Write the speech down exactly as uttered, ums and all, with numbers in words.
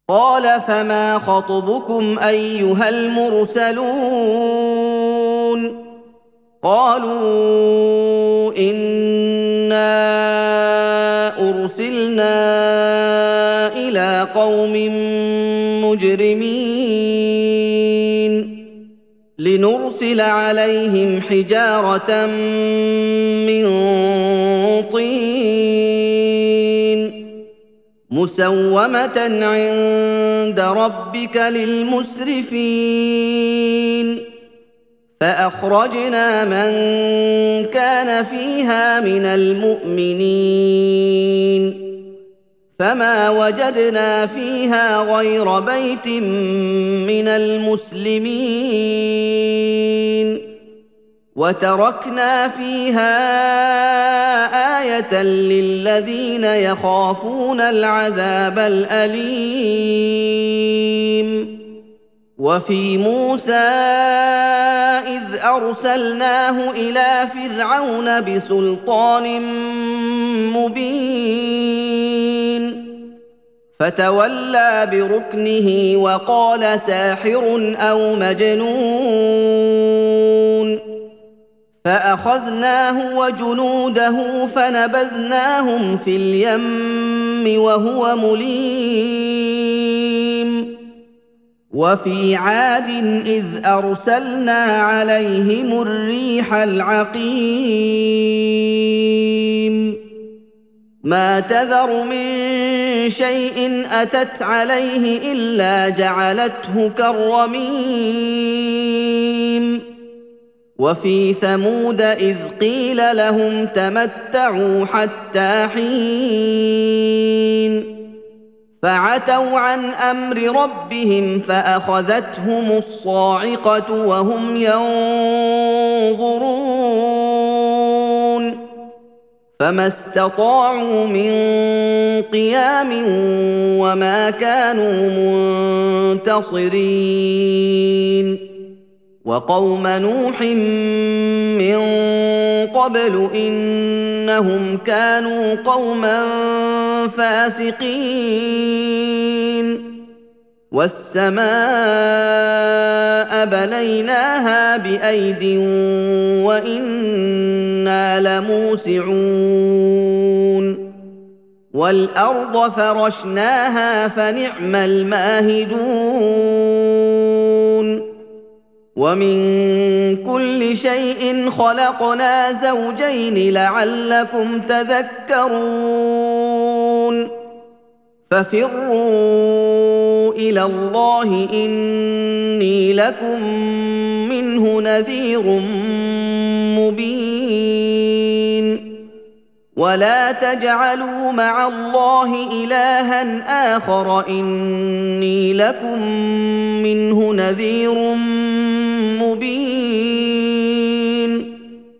قال فما خطبكم أيها المرسلون قالوا إنا أرسلنا إلى قوم مجرمين لنرسل عليهم حجارة من طين مسومة عند ربك للمسرفين فأخرجنا من كان فيها من المؤمنين فما وجدنا فيها غير بيت من المسلمين وتركنا فيها آية للذين يخافون العذاب الأليم وفي موسى إذ أرسلناه إلى فرعون بسلطان مبين فتولى بركنه وقال ساحر أو مجنون فأخذناه وجنوده فنبذناهم في اليم وهو مليم وفي عاد إذ أرسلنا عليهم الريح العقيم ما تذر من شيء أتت عليه إلا جعلته كالرميم وفي ثمود إذ قيل لهم تمتعوا حتى حين فعتوا عن أمر ربهم فأخذتهم الصاعقة وهم ينظرون فما استطاعوا من قيام وما كانوا منتصرين وقوم نوح من قبل إنهم كانوا قوما فاسقين والسماء بنيناها بأيد وإنا لموسعون والأرض فرشناها فنعم الماهدون ومن كل شيء خلقنا زوجين لعلكم تذكرون ففروا إلى الله إني لكم منه نذير مبين ولا تجعلوا مع الله إلها آخر إني لكم منه نذير مبين